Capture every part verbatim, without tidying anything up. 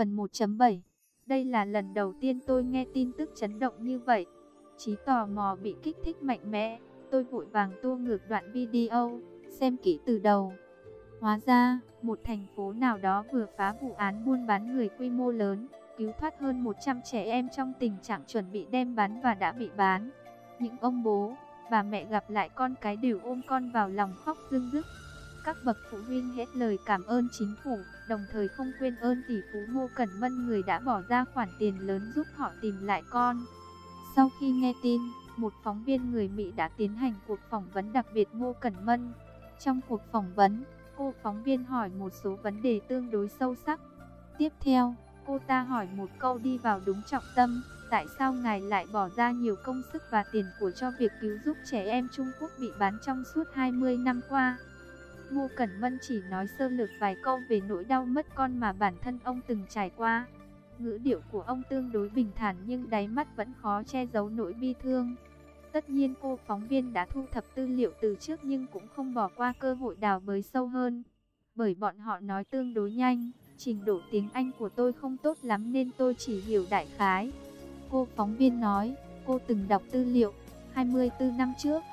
Phần một chấm bảy. Đây là lần đầu tiên tôi nghe tin tức chấn động như vậy. Trí tò mò bị kích thích mạnh mẽ. Tôi vội vàng tua ngược đoạn video, xem kỹ từ đầu. Hóa ra, một thành phố nào đó vừa phá vụ án buôn bán người quy mô lớn, cứu thoát hơn một trăm trẻ em trong tình trạng chuẩn bị đem bán và đã bị bán. Những ông bố, bà mẹ gặp lại con cái đều ôm con vào lòng khóc rưng rức. Các bậc phụ huynh hết lời cảm ơn chính phủ, đồng thời không quên ơn tỷ phú Ngô Cẩn Mân, người đã bỏ ra khoản tiền lớn giúp họ tìm lại con. Sau khi nghe tin, một phóng viên người Mỹ đã tiến hành cuộc phỏng vấn đặc biệt Ngô Cẩn Mân. Trong cuộc phỏng vấn, cô phóng viên hỏi một số vấn đề tương đối sâu sắc. Tiếp theo, cô ta hỏi một câu đi vào đúng trọng tâm: tại sao ngài lại bỏ ra nhiều công sức và tiền của cho việc cứu giúp trẻ em Trung Quốc bị bán trong suốt hai mươi năm qua? Ngô Cẩn Mân chỉ nói sơ lược vài câu về nỗi đau mất con mà bản thân ông từng trải qua. Ngữ điệu của ông tương đối bình thản nhưng đáy mắt vẫn khó che giấu nỗi bi thương. Tất nhiên cô phóng viên đã thu thập tư liệu từ trước nhưng cũng không bỏ qua cơ hội đào bới sâu hơn. Bởi bọn họ nói tương đối nhanh, trình độ tiếng Anh của tôi không tốt lắm nên tôi chỉ hiểu đại khái. Cô phóng viên nói, cô từng đọc tư liệu. hai mươi tư năm trước,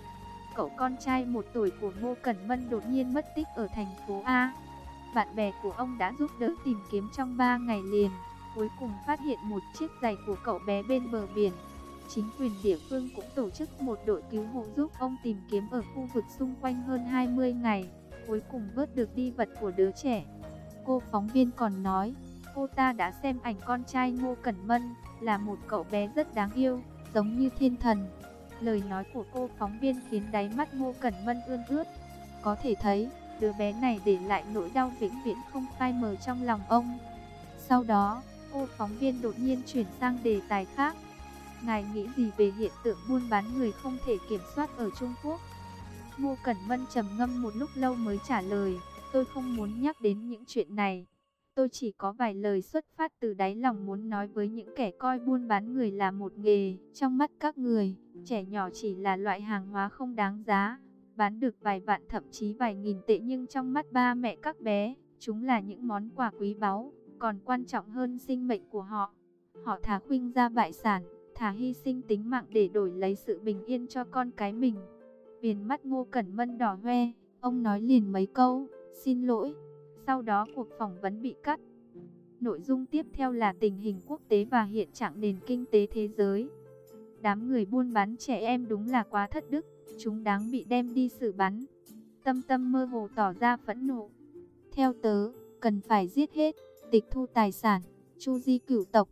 cậu con trai một tuổi của Ngô Cẩn Mân đột nhiên mất tích ở thành phố A. Bạn bè của ông đã giúp đỡ tìm kiếm trong ba ngày liền, cuối cùng phát hiện một chiếc giày của cậu bé bên bờ biển. Chính quyền địa phương cũng tổ chức một đội cứu hộ giúp ông tìm kiếm ở khu vực xung quanh hơn hai mươi ngày, cuối cùng vớt được đi vật của đứa trẻ. Cô phóng viên còn nói, cô ta đã xem ảnh con trai Ngô Cẩn Mân, là một cậu bé rất đáng yêu, giống như thiên thần. Lời nói của cô phóng viên khiến đáy mắt Ngô Cẩn Mân ươn ướt. Có thể thấy, đứa bé này để lại nỗi đau vĩnh viễn không phai mờ trong lòng ông. Sau đó, cô phóng viên đột nhiên chuyển sang đề tài khác. Ngài nghĩ gì về hiện tượng buôn bán người không thể kiểm soát ở Trung Quốc? Ngô Cẩn Mân trầm ngâm một lúc lâu mới trả lời, tôi không muốn nhắc đến những chuyện này. Tôi chỉ có vài lời xuất phát từ đáy lòng muốn nói với những kẻ coi buôn bán người là một nghề. Trong mắt các người, trẻ nhỏ chỉ là loại hàng hóa không đáng giá, bán được vài vạn thậm chí vài nghìn tệ, nhưng trong mắt ba mẹ các bé, chúng là những món quà quý báu, còn quan trọng hơn sinh mệnh của họ. Họ thà khuynh gia bại sản, thà hy sinh tính mạng để đổi lấy sự bình yên cho con cái mình. Viền mắt Ngô Cẩn Mân đỏ hoe, ông nói liền mấy câu, xin lỗi. Sau đó cuộc phỏng vấn bị cắt. Nội dung tiếp theo là tình hình quốc tế và hiện trạng nền kinh tế thế giới. Đám người buôn bán trẻ em đúng là quá thất đức, chúng đáng bị đem đi xử bắn. Tâm Tâm mơ hồ tỏ ra phẫn nộ. Theo tớ, cần phải giết hết, tịch thu tài sản, chu di cửu tộc.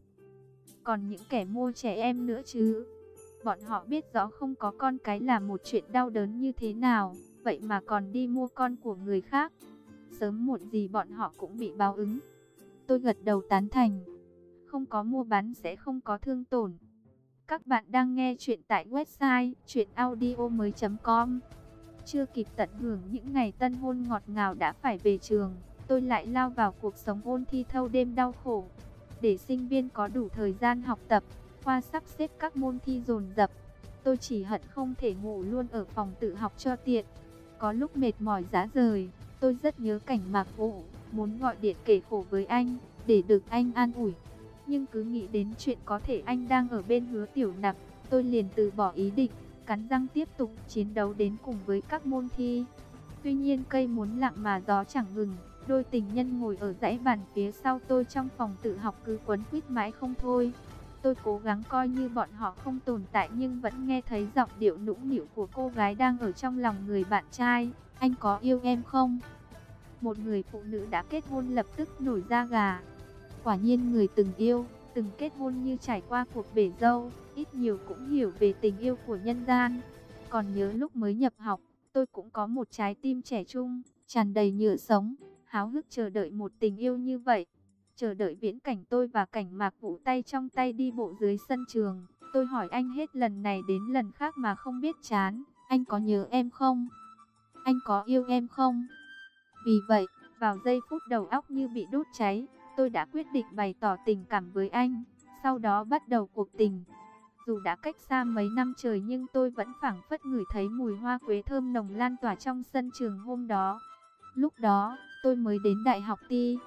Còn những kẻ mua trẻ em nữa chứ? Bọn họ biết rõ không có con cái là một chuyện đau đớn như thế nào, vậy mà còn đi mua con của người khác. Sớm muộn gì bọn họ cũng bị báo ứng. Tôi gật đầu tán thành. Không có mua bán sẽ không có thương tổn. Các bạn đang nghe chuyện tại website truyện audio mới chấm com. Chưa kịp tận hưởng những ngày tân hôn ngọt ngào đã phải về trường, tôi lại lao vào cuộc sống ôn thi thâu đêm đau khổ. Để sinh viên có đủ thời gian học tập, khoa sắp xếp các môn thi dồn dập. Tôi chỉ hận không thể ngủ luôn ở phòng tự học cho tiện. Có lúc mệt mỏi rã rời, tôi rất nhớ Cảnh Mạc Vũ, muốn gọi điện kể khổ với anh, để được anh an ủi. Nhưng cứ nghĩ đến chuyện có thể anh đang ở bên Hứa Tiểu Nặc, tôi liền từ bỏ ý định, cắn răng tiếp tục chiến đấu đến cùng với các môn thi. Tuy nhiên cây muốn lặng mà gió chẳng ngừng, đôi tình nhân ngồi ở dãy bàn phía sau tôi trong phòng tự học cứ quấn quýt mãi không thôi. Tôi cố gắng coi như bọn họ không tồn tại nhưng vẫn nghe thấy giọng điệu nũng nịu của cô gái đang ở trong lòng người bạn trai. Anh có yêu em không? Một người phụ nữ đã kết hôn lập tức nổi da gà. Quả nhiên người từng yêu, từng kết hôn như trải qua cuộc bể dâu, ít nhiều cũng hiểu về tình yêu của nhân gian. Còn nhớ lúc mới nhập học, tôi cũng có một trái tim trẻ trung, tràn đầy nhựa sống, háo hức chờ đợi một tình yêu như vậy. Chờ đợi viễn cảnh tôi và Cảnh Mạc Vũ tay trong tay đi bộ dưới sân trường. Tôi hỏi anh hết lần này đến lần khác mà không biết chán, anh có nhớ em không? Anh có yêu em không? Vì vậy, vào giây phút đầu óc như bị đốt cháy, tôi đã quyết định bày tỏ tình cảm với anh, sau đó bắt đầu cuộc tình. Dù đã cách xa mấy năm trời nhưng tôi vẫn phảng phất ngửi thấy mùi hoa quế thơm nồng lan tỏa trong sân trường hôm đó. Lúc đó, tôi mới đến đại học Ti.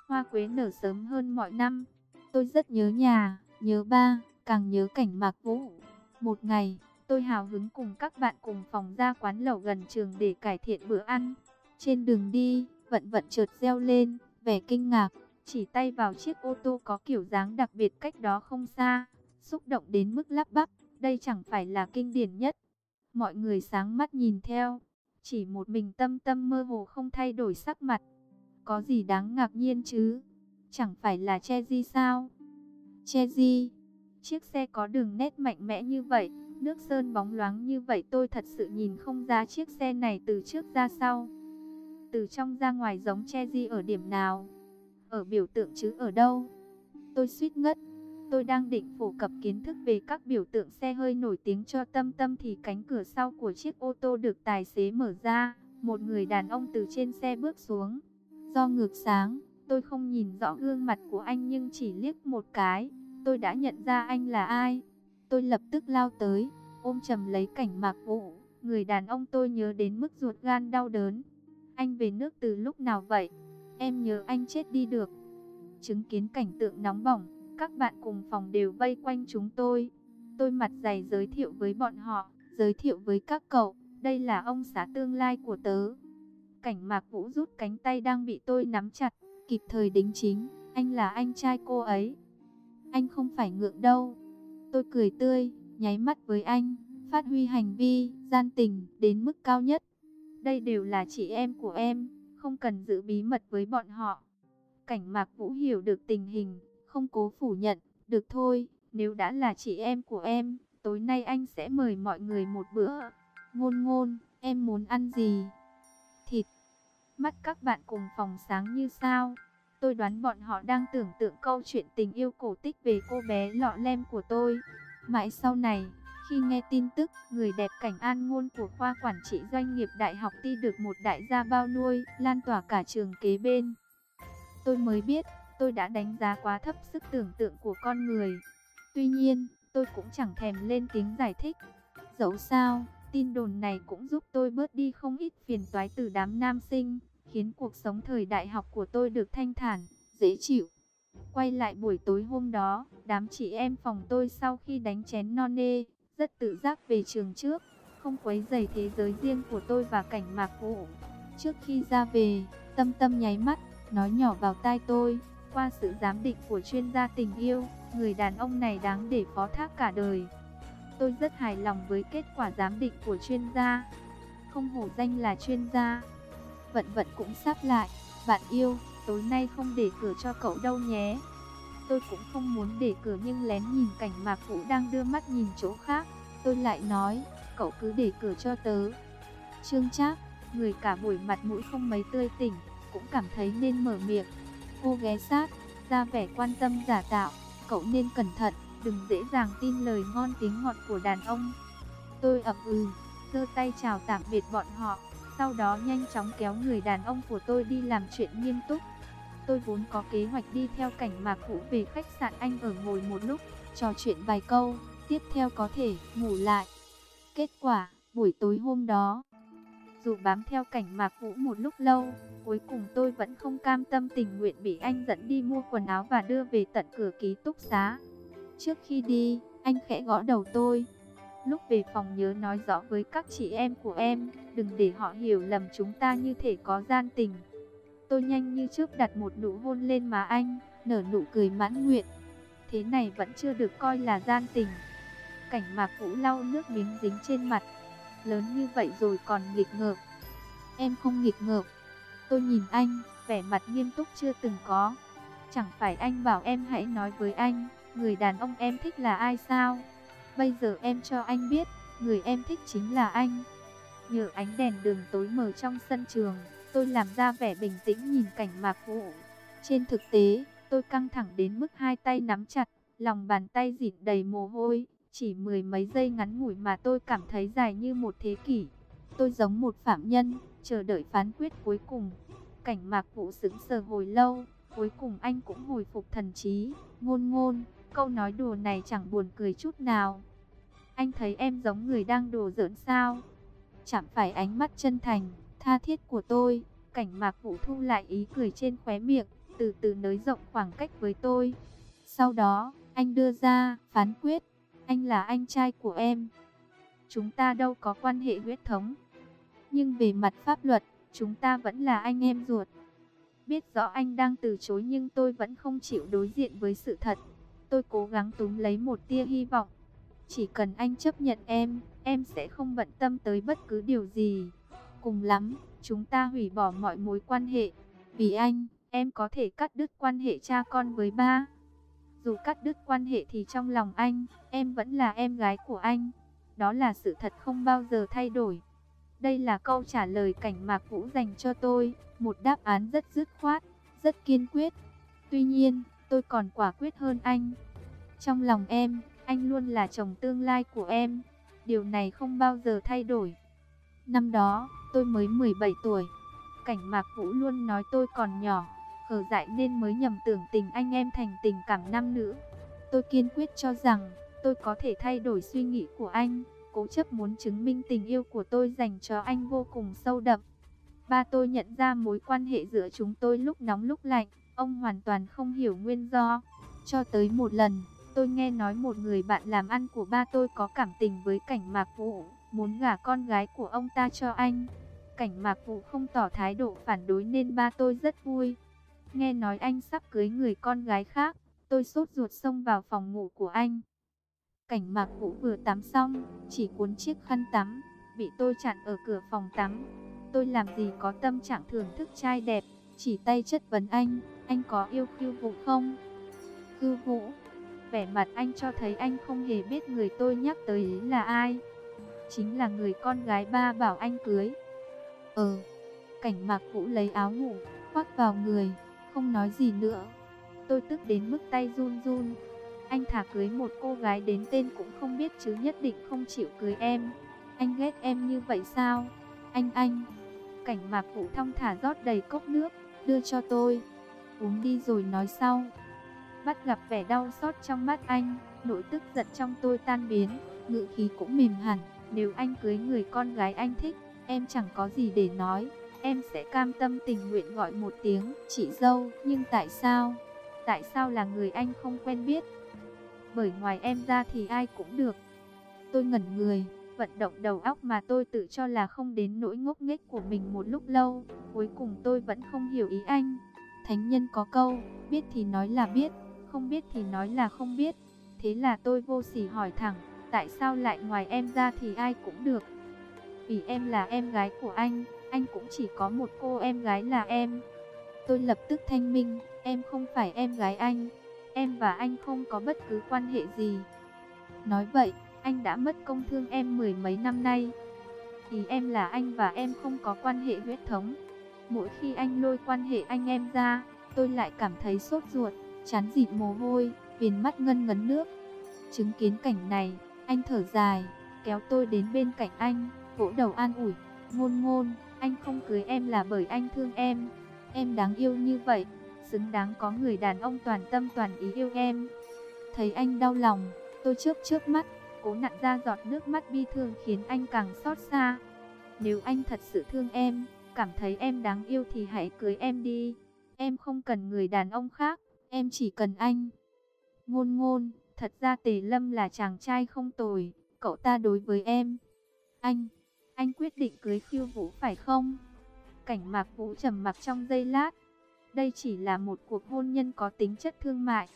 hoa quế nở sớm hơn mọi năm. Tôi rất nhớ nhà, nhớ ba, càng nhớ cảnh Mạc Vũ. Một ngày, tôi hào hứng cùng các bạn cùng phòng ra quán lẩu gần trường để cải thiện bữa ăn. Trên đường đi, Vận Vận chợt reo lên, vẻ kinh ngạc, chỉ tay vào chiếc ô tô có kiểu dáng đặc biệt cách đó không xa, xúc động đến mức lắp bắp, đây chẳng phải là kinh điển nhất. Mọi người sáng mắt nhìn theo, chỉ một mình Tâm Tâm mơ hồ không thay đổi sắc mặt. Có gì đáng ngạc nhiên chứ? Chẳng phải là Chery sao? Chery, chiếc xe có đường nét mạnh mẽ như vậy, nước sơn bóng loáng như vậy, tôi thật sự nhìn không ra chiếc xe này từ trước ra sau, từ trong ra ngoài giống Chery ở điểm nào? Ở biểu tượng chứ ở đâu? Tôi suýt ngất. Tôi đang định phổ cập kiến thức về các biểu tượng xe hơi nổi tiếng cho Tâm Tâm thì cánh cửa sau của chiếc ô tô được tài xế mở ra. Một người đàn ông từ trên xe bước xuống. Do ngược sáng, tôi không nhìn rõ gương mặt của anh nhưng chỉ liếc một cái, tôi đã nhận ra anh là ai. Tôi lập tức lao tới, ôm chầm lấy cảnh Mạc Vũ. Người đàn ông tôi nhớ đến mức ruột gan đau đớn. Anh về nước từ lúc nào vậy? Em nhớ anh chết đi được. Chứng kiến cảnh tượng nóng bỏng, các bạn cùng phòng đều vây quanh chúng tôi. Tôi mặt dày giới thiệu với bọn họ, giới thiệu với các cậu, đây là ông xã tương lai của tớ. Cảnh Mạc Vũ rút cánh tay đang bị tôi nắm chặt, kịp thời đính chính, anh là anh trai cô ấy. Anh không phải ngượng đâu. Tôi cười tươi, nháy mắt với anh, phát huy hành vi gian tình đến mức cao nhất. Đây đều là chị em của em, không cần giữ bí mật với bọn họ. Cảnh Mạc Vũ hiểu được tình hình, không cố phủ nhận, được thôi, nếu đã là chị em của em, tối nay anh sẽ mời mọi người một bữa. Ngôn Ngôn, em muốn ăn gì? Thịt. Mắt các bạn cùng phòng sáng như sao. Tôi đoán bọn họ đang tưởng tượng câu chuyện tình yêu cổ tích về cô bé lọ lem của tôi. Mãi sau này, khi nghe tin tức người đẹp Cảnh An Ngôn của khoa quản trị doanh nghiệp Đại học Ti được một đại gia bao nuôi, lan tỏa cả trường kế bên, tôi mới biết tôi đã đánh giá quá thấp sức tưởng tượng của con người. Tuy nhiên, tôi cũng chẳng thèm lên tiếng giải thích. Dẫu sao, tin đồn này cũng giúp tôi bớt đi không ít phiền toái từ đám nam sinh, khiến cuộc sống thời đại học của tôi được thanh thản, dễ chịu. Quay lại buổi tối hôm đó, đám chị em phòng tôi sau khi đánh chén no nê, rất tự giác về trường trước, không quấy rầy thế giới riêng của tôi và Cảnh Mạc Vũ. Trước khi ra về, Tâm Tâm nháy mắt, nói nhỏ vào tai tôi, qua sự giám định của chuyên gia tình yêu, người đàn ông này đáng để phó thác cả đời. Tôi rất hài lòng với kết quả giám định của chuyên gia, không hổ danh là chuyên gia. Vận Vận cũng sắp lại, bạn yêu, tối nay không để cửa cho cậu đâu nhé. Tôi cũng không muốn để cửa nhưng lén nhìn Cảnh Mạc Vũ đang đưa mắt nhìn chỗ khác, tôi lại nói, cậu cứ để cửa cho tớ. Trương Trác, người cả buổi mặt mũi không mấy tươi tỉnh, cũng cảm thấy nên mở miệng. Cô ghé sát, ra vẻ quan tâm giả tạo, cậu nên cẩn thận, đừng dễ dàng tin lời ngon tiếng ngọt của đàn ông. Tôi ậm ừ, giơ tay chào tạm biệt bọn họ, sau đó nhanh chóng kéo người đàn ông của tôi đi làm chuyện nghiêm túc. Tôi vốn có kế hoạch đi theo Cảnh Mạc Vũ về khách sạn anh ở ngồi một lúc, trò chuyện vài câu, tiếp theo có thể ngủ lại. Kết quả, buổi tối hôm đó, dù bám theo Cảnh Mạc Vũ một lúc lâu, cuối cùng tôi vẫn không cam tâm tình nguyện bị anh dẫn đi mua quần áo và đưa về tận cửa ký túc xá. Trước khi đi, anh khẽ gõ đầu tôi. Lúc về phòng nhớ nói rõ với các chị em của em, đừng để họ hiểu lầm chúng ta như thể có gian tình. Tôi nhanh như chớp đặt một nụ hôn lên má anh, nở nụ cười mãn nguyện. Thế này vẫn chưa được coi là gian tình. Cảnh Mạc Vũ lau nước miếng dính trên mặt. Lớn như vậy rồi còn nghịch ngợm. Em không nghịch ngợm. Tôi nhìn anh, vẻ mặt nghiêm túc chưa từng có. Chẳng phải anh bảo em hãy nói với anh, người đàn ông em thích là ai sao? Bây giờ em cho anh biết, người em thích chính là anh. Nhờ ánh đèn đường tối mờ trong sân trường, tôi làm ra vẻ bình tĩnh nhìn Cảnh Mạc Vũ. Trên thực tế, tôi căng thẳng đến mức hai tay nắm chặt, lòng bàn tay dịn đầy mồ hôi. Chỉ mười mấy giây ngắn ngủi mà tôi cảm thấy dài như một thế kỷ. Tôi giống một phạm nhân, chờ đợi phán quyết cuối cùng. Cảnh Mạc Vũ sững sờ hồi lâu, cuối cùng anh cũng hồi phục thần trí. Ngôn Ngôn, câu nói đùa này chẳng buồn cười chút nào. Anh thấy em giống người đang đùa giỡn sao? Chạm phải ánh mắt chân thành, tha thiết của tôi, Cảnh Mạc Vũ thu lại ý cười trên khóe miệng. từ từ nới rộng khoảng cách với tôi. Sau đó, anh đưa ra phán quyết, anh là anh trai của em. Chúng ta đâu có quan hệ huyết thống, nhưng về mặt pháp luật, chúng ta vẫn là anh em ruột. Biết rõ anh đang từ chối nhưng tôi vẫn không chịu đối diện với sự thật. Tôi cố gắng túm lấy một tia hy vọng. Chỉ cần anh chấp nhận em, em sẽ không bận tâm tới bất cứ điều gì. Cùng lắm, chúng ta hủy bỏ mọi mối quan hệ. Vì anh, em có thể cắt đứt quan hệ cha con với ba. Dù cắt đứt quan hệ thì trong lòng anh, em vẫn là em gái của anh. Đó là sự thật không bao giờ thay đổi. Đây là câu trả lời Cảnh Mạc Vũ dành cho tôi, một đáp án rất dứt khoát, rất kiên quyết. Tuy nhiên, tôi còn quả quyết hơn anh. Trong lòng em, anh luôn là chồng tương lai của em. Điều này không bao giờ thay đổi. Năm đó, tôi mới mười bảy tuổi. Cảnh Mạc Vũ luôn nói tôi còn nhỏ, khờ dại nên mới nhầm tưởng tình anh em thành tình cảm nam nữ. Tôi kiên quyết cho rằng, tôi có thể thay đổi suy nghĩ của anh, cố chấp muốn chứng minh tình yêu của tôi dành cho anh vô cùng sâu đậm. Ba tôi nhận ra mối quan hệ giữa chúng tôi lúc nóng lúc lạnh, ông hoàn toàn không hiểu nguyên do. Cho tới một lần, tôi nghe nói một người bạn làm ăn của ba tôi có cảm tình với Cảnh Mạc Vũ, muốn gả con gái của ông ta cho anh. Cảnh Mạc Vũ không tỏ thái độ phản đối nên ba tôi rất vui. Nghe nói anh sắp cưới người con gái khác, tôi sốt ruột xông vào phòng ngủ của anh. Cảnh Mạc Vũ vừa tắm xong, chỉ cuốn chiếc khăn tắm, bị tôi chặn ở cửa phòng tắm. Tôi làm gì có tâm trạng thưởng thức trai đẹp, chỉ tay chất vấn anh, anh có yêu Khưu Vũ không? Khưu Vũ, vẻ mặt anh cho thấy anh không hề biết người tôi nhắc tới là ai. Chính là người con gái ba bảo anh cưới. Ờ, Cảnh Mạc Vũ lấy áo ngủ, khoác vào người, không nói gì nữa. Tôi tức đến mức tay run run. Anh thả cưới một cô gái đến tên cũng không biết chứ nhất định không chịu cưới em. Anh ghét em như vậy sao? Anh anh. Cảnh Mạc Vũ thong thả rót đầy cốc nước, đưa cho tôi. Uống đi rồi nói sau. Bắt gặp vẻ đau xót trong mắt anh, nỗi tức giận trong tôi tan biến, ngữ khí cũng mềm hẳn. Nếu anh cưới người con gái anh thích, em chẳng có gì để nói. Em sẽ cam tâm tình nguyện gọi một tiếng chị dâu. Nhưng tại sao? Tại sao là người anh không quen biết? Bởi ngoài em ra thì ai cũng được. Tôi ngẩn người, vận động đầu óc mà tôi tự cho là không đến nỗi ngốc nghếch của mình một lúc lâu. Cuối cùng tôi vẫn không hiểu ý anh. Thánh nhân có câu, biết thì nói là biết, không biết thì nói là không biết. Thế là tôi vô sỉ hỏi thẳng, tại sao lại ngoài em ra thì ai cũng được? Vì em là em gái của anh, anh cũng chỉ có một cô em gái là em. Tôi lập tức thanh minh, em không phải em gái anh. Em và anh không có bất cứ quan hệ gì. Nói vậy, anh đã mất công thương em mười mấy năm nay. Ý em là anh và em không có quan hệ huyết thống. Mỗi khi anh lôi quan hệ anh em ra, tôi lại cảm thấy sốt ruột, chán dịt mồ hôi, viền mắt ngân ngấn nước. Chứng kiến cảnh này, anh thở dài, kéo tôi đến bên cạnh anh, vỗ đầu an ủi. Ngôn ngôn, anh không cưới em là bởi anh thương em. Em đáng yêu như vậy, xứng đáng có người đàn ông toàn tâm toàn ý yêu em. Thấy anh đau lòng, tôi chớp chớp mắt, cố nặn ra giọt nước mắt bi thương khiến anh càng xót xa. Nếu anh thật sự thương em, cảm thấy em đáng yêu thì hãy cưới em đi. Em không cần người đàn ông khác, em chỉ cần anh. Ngôn ngôn, thật ra Tề Lâm là chàng trai không tồi, cậu ta đối với em. Anh, anh quyết định cưới Khưu Vũ phải không? Cảnh Mạc Vũ trầm mặc trong giây lát. Đây chỉ là một cuộc hôn nhân có tính chất thương mại.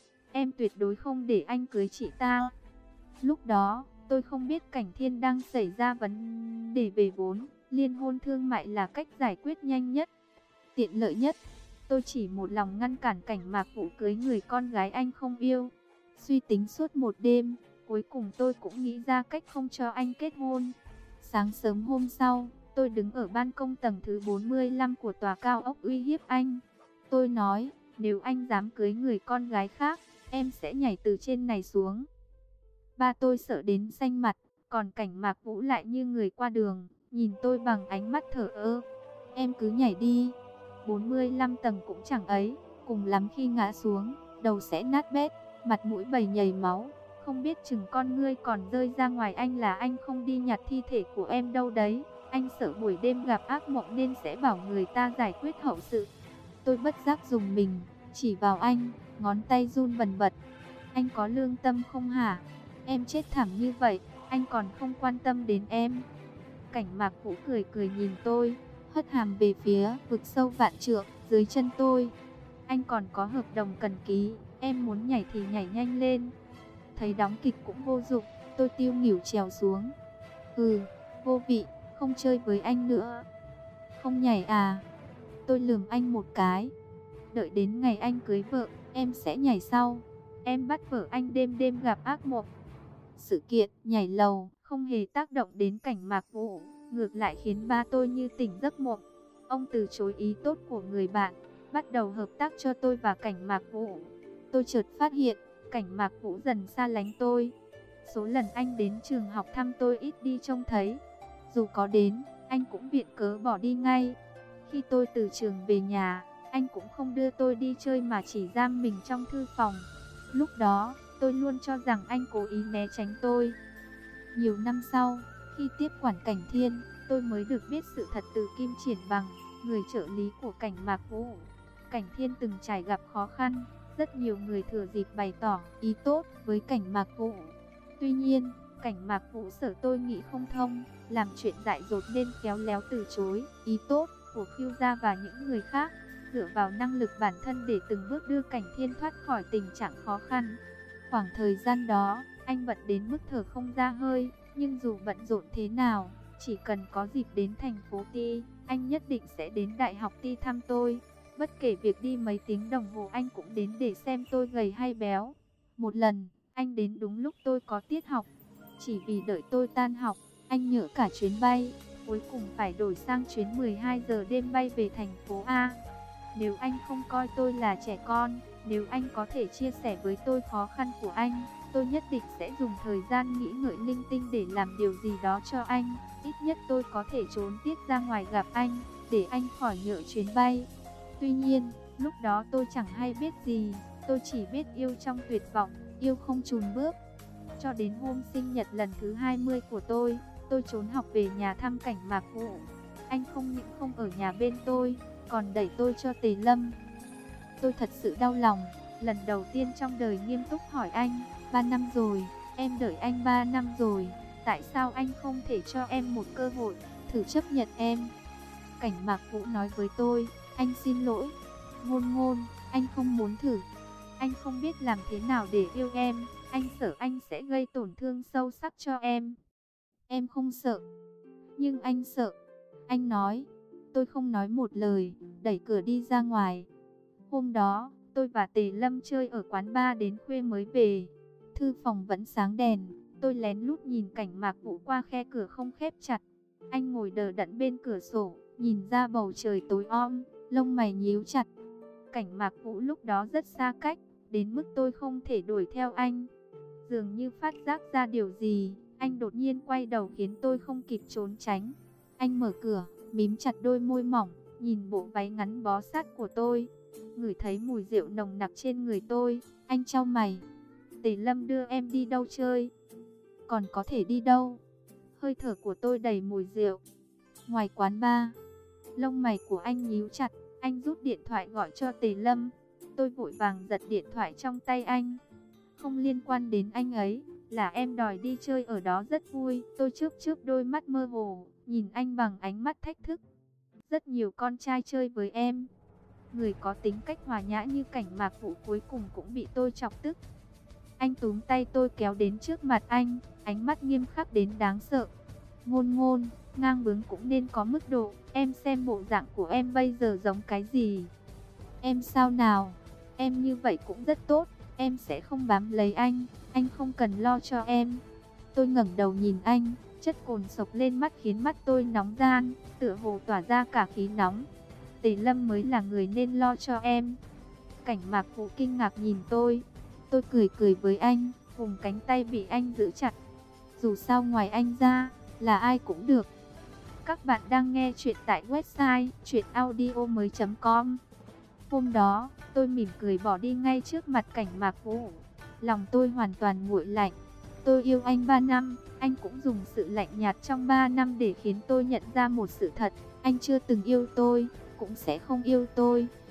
Em tuyệt đối không để anh cưới chị ta. Lúc đó, tôi không biết Cảnh Thiên đang xảy ra vấn đề về vốn. Liên hôn thương mại là cách giải quyết nhanh nhất, tiện lợi nhất. Tôi chỉ một lòng ngăn cản Cảnh Mạc Vũ cưới người con gái anh không yêu. Suy tính suốt một đêm, cuối cùng tôi cũng nghĩ ra cách không cho anh kết hôn. Sáng sớm hôm sau, tôi đứng ở ban công tầng thứ bốn mươi lăm của tòa cao ốc uy hiếp anh. Tôi nói, nếu anh dám cưới người con gái khác, em sẽ nhảy từ trên này xuống. Ba tôi sợ đến xanh mặt, còn Cảnh Mạc Vũ lại như người qua đường, nhìn tôi bằng ánh mắt thờ ơ. Em cứ nhảy đi, bốn mươi lăm tầng cũng chẳng ấy, cùng lắm khi ngã xuống, đầu sẽ nát bét, mặt mũi bầy nhầy máu. Không biết chừng con ngươi còn rơi ra ngoài anh là anh không đi nhặt thi thể của em đâu đấy. Anh sợ buổi đêm gặp ác mộng nên sẽ bảo người ta giải quyết hậu sự. Tôi bất giác dùng mình, chỉ vào anh, ngón tay run bần bật. Anh có lương tâm không hả? Em chết thảm như vậy, anh còn không quan tâm đến em. Cảnh Mạc Vũ cười cười nhìn tôi, hất hàm về phía vực sâu vạn trượng dưới chân tôi. Anh còn có hợp đồng cần ký, em muốn nhảy thì nhảy nhanh lên. Thấy đóng kịch cũng vô dụng, tôi tiêu nghỉu trèo xuống. Ừ, vô vị, không chơi với anh nữa. Không nhảy à? Tôi lườm anh một cái. Đợi đến ngày anh cưới vợ, em sẽ nhảy sau. Em bắt vợ anh đêm đêm gặp ác mộng. Sự kiện nhảy lầu không hề tác động đến Cảnh Mạc Vũ, ngược lại khiến ba tôi như tỉnh giấc mộng. Ông từ chối ý tốt của người bạn, bắt đầu hợp tác cho tôi và Cảnh Mạc Vũ. Tôi chợt phát hiện, Cảnh Mạc Vũ dần xa lánh tôi. Số lần anh đến trường học thăm tôi ít đi trông thấy. Dù có đến, anh cũng viện cớ bỏ đi ngay. Khi tôi từ trường về nhà, anh cũng không đưa tôi đi chơi mà chỉ giam mình trong thư phòng. Lúc đó, tôi luôn cho rằng anh cố ý né tránh tôi. Nhiều năm sau, khi tiếp quản Cảnh Thiên, tôi mới được biết sự thật từ Kim Triển Bằng, người trợ lý của Cảnh Mạc Vũ. Cảnh Thiên từng trải gặp khó khăn, rất nhiều người thừa dịp bày tỏ ý tốt với Cảnh Mạc Vũ. Tuy nhiên, Cảnh Mạc Vũ sợ tôi nghĩ không thông, làm chuyện dại dột nên khéo léo từ chối ý tốt của Khiêu Gia và những người khác, dựa vào năng lực bản thân để từng bước đưa Cảnh Thiên thoát khỏi tình trạng khó khăn. Khoảng thời gian đó, anh bận đến mức thở không ra hơi, nhưng dù bận rộn thế nào, chỉ cần có dịp đến thành phố Ti, anh nhất định sẽ đến Đại học Ti thăm tôi. Bất kể việc đi mấy tiếng đồng hồ anh cũng đến để xem tôi gầy hay béo. Một lần, anh đến đúng lúc tôi có tiết học. Chỉ vì đợi tôi tan học, anh nhỡ cả chuyến bay, cuối cùng phải đổi sang chuyến mười hai giờ đêm bay về thành phố A. Nếu anh không coi tôi là trẻ con, nếu anh có thể chia sẻ với tôi khó khăn của anh, tôi nhất định sẽ dùng thời gian nghĩ ngợi linh tinh để làm điều gì đó cho anh. Ít nhất tôi có thể trốn tiết ra ngoài gặp anh, để anh khỏi nhỡ chuyến bay. Tuy nhiên, lúc đó tôi chẳng hay biết gì, tôi chỉ biết yêu trong tuyệt vọng, yêu không chùn bước. Cho đến hôm sinh nhật lần thứ hai mươi của tôi, tôi trốn học về nhà thăm Cảnh Mạc Vũ. Anh không những không ở nhà bên tôi, còn đẩy tôi cho Tề Lâm. Tôi thật sự đau lòng, lần đầu tiên trong đời nghiêm túc hỏi anh, ba năm rồi, em đợi anh ba năm rồi, tại sao anh không thể cho em một cơ hội, thử chấp nhận em? Cảnh Mạc Vũ nói với tôi, anh xin lỗi, Ngôn Ngôn, anh không muốn thử, anh không biết làm thế nào để yêu em, anh sợ anh sẽ gây tổn thương sâu sắc cho em. Em không sợ, nhưng anh sợ, anh nói. Tôi không nói một lời, đẩy cửa đi ra ngoài. Hôm đó, tôi và Tề Lâm chơi ở quán bar đến khuya mới về. Thư phòng vẫn sáng đèn, tôi lén lút nhìn Cảnh Mạc Vũ qua khe cửa không khép chặt. Anh ngồi đờ đẫn bên cửa sổ, nhìn ra bầu trời tối om, lông mày nhíu chặt. Cảnh Mạc Vũ lúc đó rất xa cách, đến mức tôi không thể đuổi theo anh. Dường như phát giác ra điều gì, anh đột nhiên quay đầu khiến tôi không kịp trốn tránh. Anh mở cửa, mím chặt đôi môi mỏng, nhìn bộ váy ngắn bó sát của tôi. Ngửi thấy mùi rượu nồng nặc trên người tôi, anh chau mày. Tề Lâm đưa em đi đâu chơi? Còn có thể đi đâu? Hơi thở của tôi đầy mùi rượu. Ngoài quán bar. Lông mày của anh nhíu chặt, anh rút điện thoại gọi cho Tề Lâm. Tôi vội vàng giật điện thoại trong tay anh. Không liên quan đến anh ấy, là em đòi đi chơi ở đó rất vui. Tôi chớp chớp đôi mắt mơ hồ, nhìn anh bằng ánh mắt thách thức. Rất nhiều con trai chơi với em. Người có tính cách hòa nhã như Cảnh Mạc Vũ cuối cùng cũng bị tôi chọc tức. Anh túm tay tôi kéo đến trước mặt anh, ánh mắt nghiêm khắc đến đáng sợ. Ngôn Ngôn, ngang bướng cũng nên có mức độ. Em xem bộ dạng của em bây giờ giống cái gì? Em sao nào? Em như vậy cũng rất tốt. Em sẽ không bám lấy anh, anh không cần lo cho em. Tôi ngẩng đầu nhìn anh, chất cồn sộc lên mắt khiến mắt tôi nóng ran, tựa hồ tỏa ra cả khí nóng. Tề Lâm mới là người nên lo cho em. Cảnh Mạc Vũ kinh ngạc nhìn tôi. Tôi cười cười với anh, vùng cánh tay bị anh giữ chặt. Dù sao ngoài anh ra, là ai cũng được. Các bạn đang nghe chuyện tại website truyện audio mới chấm com. Hôm đó, tôi mỉm cười bỏ đi ngay trước mặt Cảnh Mạc Vũ. Lòng tôi hoàn toàn nguội lạnh. Tôi yêu anh ba năm, anh cũng dùng sự lạnh nhạt trong ba năm để khiến tôi nhận ra một sự thật. Anh chưa từng yêu tôi, cũng sẽ không yêu tôi.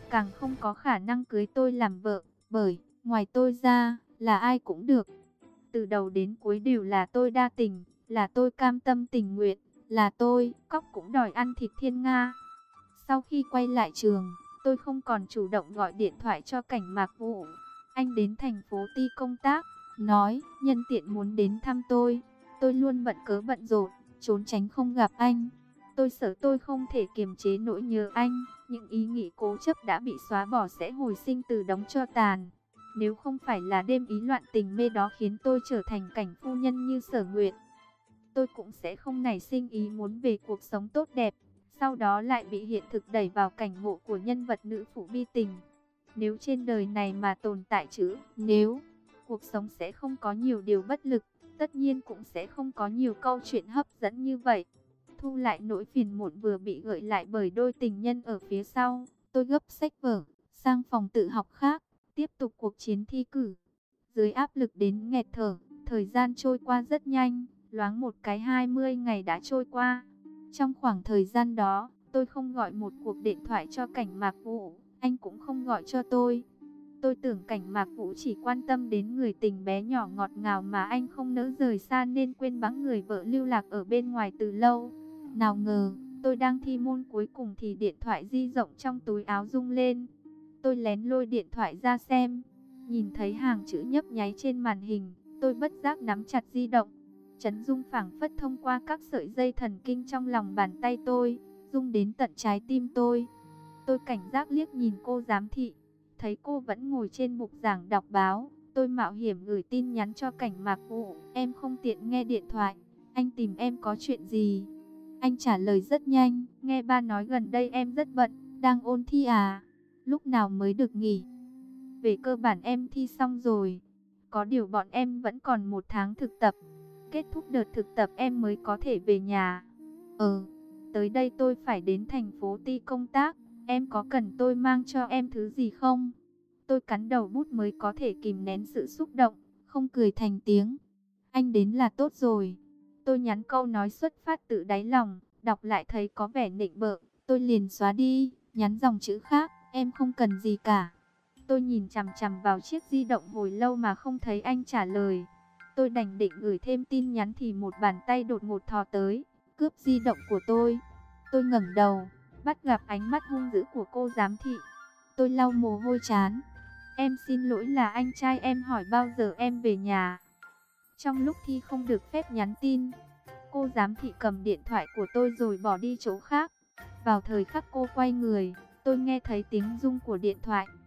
càng không có khả năng cưới tôi làm vợ, bởi ngoài tôi ra, là ai cũng được. Từ đầu đến cuối đều là tôi đa tình, là tôi cam tâm tình nguyện, là tôi, cóc cũng đòi ăn thịt thiên nga. Sau khi quay lại trường, tôi không còn chủ động gọi điện thoại cho Cảnh Mạc Vũ. Anh đến thành phố Ti công tác, nói nhân tiện muốn đến thăm tôi. Tôi luôn bận cớ bận rộn, trốn tránh không gặp anh. Tôi sợ tôi không thể kiềm chế nỗi nhớ anh, những ý nghĩ cố chấp đã bị xóa bỏ sẽ hồi sinh từ đống tro tàn. Nếu không phải là đêm ý loạn tình mê đó khiến tôi trở thành cảnh phu nhân như Sở Nguyệt, tôi cũng sẽ không nảy sinh ý muốn về cuộc sống tốt đẹp. Sau đó lại bị hiện thực đẩy vào cảnh ngộ của nhân vật nữ phụ bi tình. Nếu trên đời này mà tồn tại chữ nếu, cuộc sống sẽ không có nhiều điều bất lực, tất nhiên cũng sẽ không có nhiều câu chuyện hấp dẫn như vậy. Thu lại nỗi phiền muộn vừa bị gợi lại bởi đôi tình nhân ở phía sau, tôi gấp sách vở, sang phòng tự học khác, tiếp tục cuộc chiến thi cử. Dưới áp lực đến nghẹt thở, thời gian trôi qua rất nhanh, loáng một cái hai mươi ngày đã trôi qua. Trong khoảng thời gian đó, tôi không gọi một cuộc điện thoại cho Cảnh Mạc Vũ, anh cũng không gọi cho tôi. Tôi tưởng Cảnh Mạc Vũ chỉ quan tâm đến người tình bé nhỏ ngọt ngào mà anh không nỡ rời xa nên quên bẵng người vợ lưu lạc ở bên ngoài từ lâu. Nào ngờ, tôi đang thi môn cuối cùng thì điện thoại di động trong túi áo rung lên. Tôi lén lôi điện thoại ra xem, nhìn thấy hàng chữ nhấp nháy trên màn hình, tôi bất giác nắm chặt di động. Chấn rung phảng phất thông qua các sợi dây thần kinh trong lòng bàn tay tôi, rung đến tận trái tim tôi. Tôi cảnh giác liếc nhìn cô giám thị, thấy cô vẫn ngồi trên bục giảng đọc báo. Tôi mạo hiểm gửi tin nhắn cho Cảnh Mạc Vũ, em không tiện nghe điện thoại, anh tìm em có chuyện gì? Anh trả lời rất nhanh, nghe ba nói gần đây em rất bận, đang ôn thi à? Lúc nào mới được nghỉ? Về cơ bản em thi xong rồi, có điều bọn em vẫn còn một tháng thực tập. Kết thúc đợt thực tập em mới có thể về nhà. Ờ, tới đây tôi phải đến thành phố Ti công tác, em có cần tôi mang cho em thứ gì không? Tôi cắn đầu bút mới có thể kìm nén sự xúc động, không cười thành tiếng. Anh đến là tốt rồi. Tôi nhắn câu nói xuất phát từ đáy lòng, đọc lại thấy có vẻ nịnh bợ, tôi liền xóa đi, nhắn dòng chữ khác, em không cần gì cả. Tôi nhìn chằm chằm vào chiếc di động hồi lâu mà không thấy anh trả lời. Tôi đành định gửi thêm tin nhắn thì một bàn tay đột ngột thò tới, cướp di động của tôi. Tôi ngẩng đầu, bắt gặp ánh mắt hung dữ của cô giám thị. Tôi lau mồ hôi trán. Em xin lỗi, là anh trai em hỏi bao giờ em về nhà. Trong lúc thi không được phép nhắn tin, cô giám thị cầm điện thoại của tôi rồi bỏ đi chỗ khác. Vào thời khắc cô quay người, tôi nghe thấy tiếng rung của điện thoại.